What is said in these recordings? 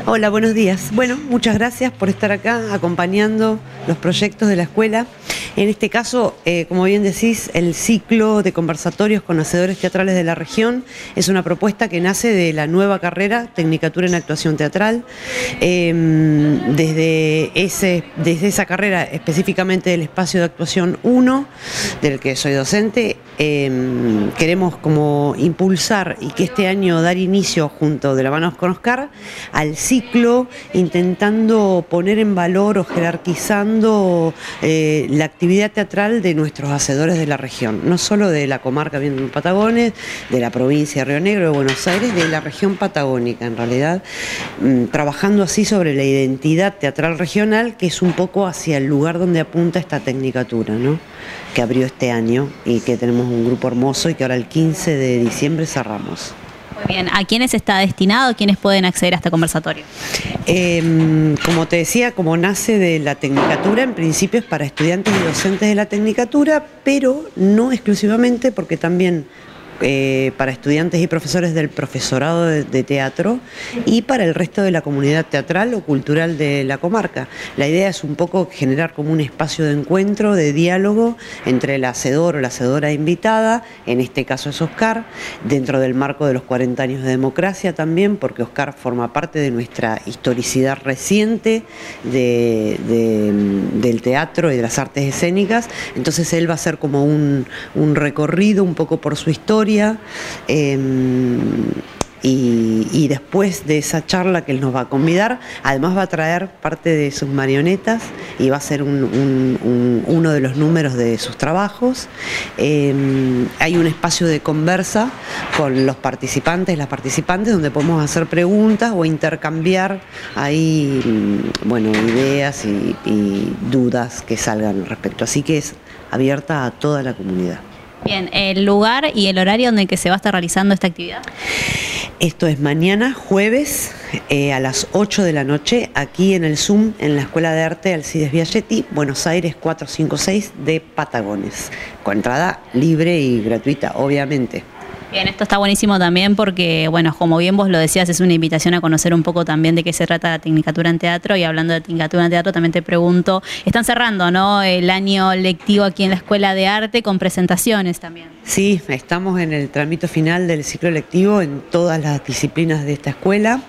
Hola, buenos días. Bueno, muchas gracias por estar acá acompañando los proyectos de la escuela. En este caso, como bien decís, el ciclo de conversatorios con hacedores teatrales de la región es una propuesta que nace de la nueva carrera Tecnicatura en Actuación Teatral. Desde esa carrera, específicamente del espacio de actuación 1, del que soy docente, queremos como impulsar y que este año dar inicio junto de la mano con Oscar al ciclo, intentando poner en valor o jerarquizando la actividad teatral de nuestros hacedores de la región, no solo de la comarca bien de los Patagones, de la provincia de Río Negro, de Buenos Aires, de la región patagónica en realidad, trabajando así sobre la identidad teatral regional, que es un poco hacia el lugar donde apunta esta tecnicatura, ¿no?, que abrió este año y que tenemos un grupo hermoso y que ahora el 15 de diciembre cerramos. Muy bien, ¿a quiénes está destinado? ¿Quiénes pueden acceder a este conversatorio? Como te decía, como nace de la tecnicatura, en principio es para estudiantes y docentes de la tecnicatura, pero no exclusivamente, porque también para estudiantes y profesores del profesorado de teatro y para el resto de la comunidad teatral o cultural de la comarca. La idea es un poco generar como un espacio de encuentro, de diálogo entre el hacedor o la hacedora invitada, en este caso es Oscar, dentro del marco de los 40 años de democracia también, porque Oscar forma parte de nuestra historicidad reciente del teatro y de las artes escénicas. Entonces él va a hacer como un recorrido un poco por su historia, y después de esa charla que él nos va a convidar, además va a traer parte de sus marionetas y va a ser uno de los números de sus trabajos. Hay un espacio de conversa con los participantes, las participantes, donde podemos hacer preguntas o intercambiar ahí, bueno, ideas y dudas que salgan al respecto. Así que es abierta a toda la comunidad. Bien, ¿el lugar y el horario en el que se va a estar realizando esta actividad? Esto es mañana, jueves, a las 8 de la noche, aquí en el Zoom, en la Escuela de Arte Alcides Biagietti, Buenos Aires 456 de Patagones, con entrada libre y gratuita, obviamente. Bien, esto está buenísimo también porque, bueno, como bien vos lo decías, es una invitación a conocer un poco también de qué se trata la Tecnicatura en Teatro. Y hablando de Tecnicatura en Teatro, también te pregunto, están cerrando, ¿no?, el año lectivo aquí en la Escuela de Arte con presentaciones también. Sí, estamos en el trámite final del ciclo lectivo en todas las disciplinas de esta escuela.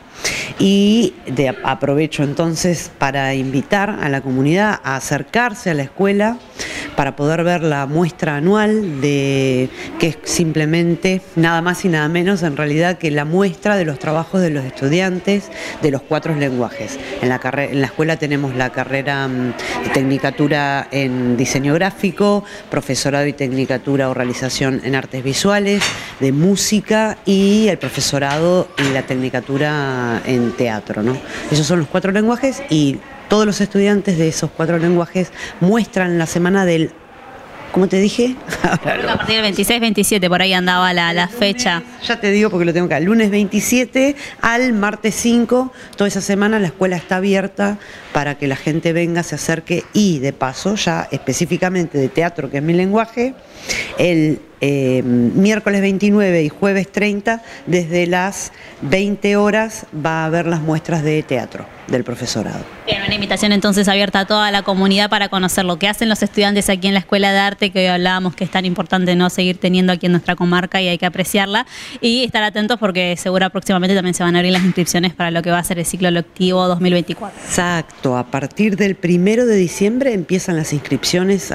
Y aprovecho entonces para invitar a la comunidad a acercarse a la escuela para poder ver la muestra anual, que es simplemente nada más y nada menos en realidad que la muestra de los trabajos de los estudiantes de los 4 lenguajes. En la escuela tenemos la carrera de Tecnicatura en Diseño Gráfico, Profesorado y Tecnicatura o Realización en Artes Visuales, de Música y el Profesorado y la Tecnicatura en Teatro, ¿no? Esos son los 4 lenguajes y todos los estudiantes de esos 4 lenguajes muestran la semana del, ¿cómo te dije? A partir del 26-27, por ahí andaba la fecha. Ya te digo porque lo tengo acá, lunes 27 al martes 5, toda esa semana la escuela está abierta para que la gente venga, se acerque y de paso, ya específicamente de teatro, que es mi lenguaje, el miércoles 29 y jueves 30, desde las 20 horas va a haber las muestras de teatro del profesorado. Bien, una invitación entonces abierta a toda la comunidad para conocer lo que hacen los estudiantes aquí en la Escuela de Arte, que hoy hablábamos que es tan importante no seguir teniendo aquí en nuestra comarca y hay que apreciarla, y estar atentos porque seguro próximamente también se van a abrir las inscripciones para lo que va a ser el ciclo lectivo 2024. Exacto, a partir del 1 de diciembre empiezan las inscripciones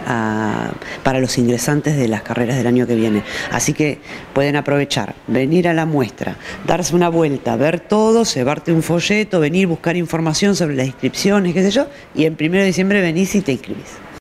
para los ingresantes de las carreras del año que viene, así que pueden aprovechar, venir a la muestra, darse una vuelta, ver todo, llevarte un folleto, venir, buscar información sobre las inscripciones, qué sé yo, y el 1 de diciembre venís y te inscribís.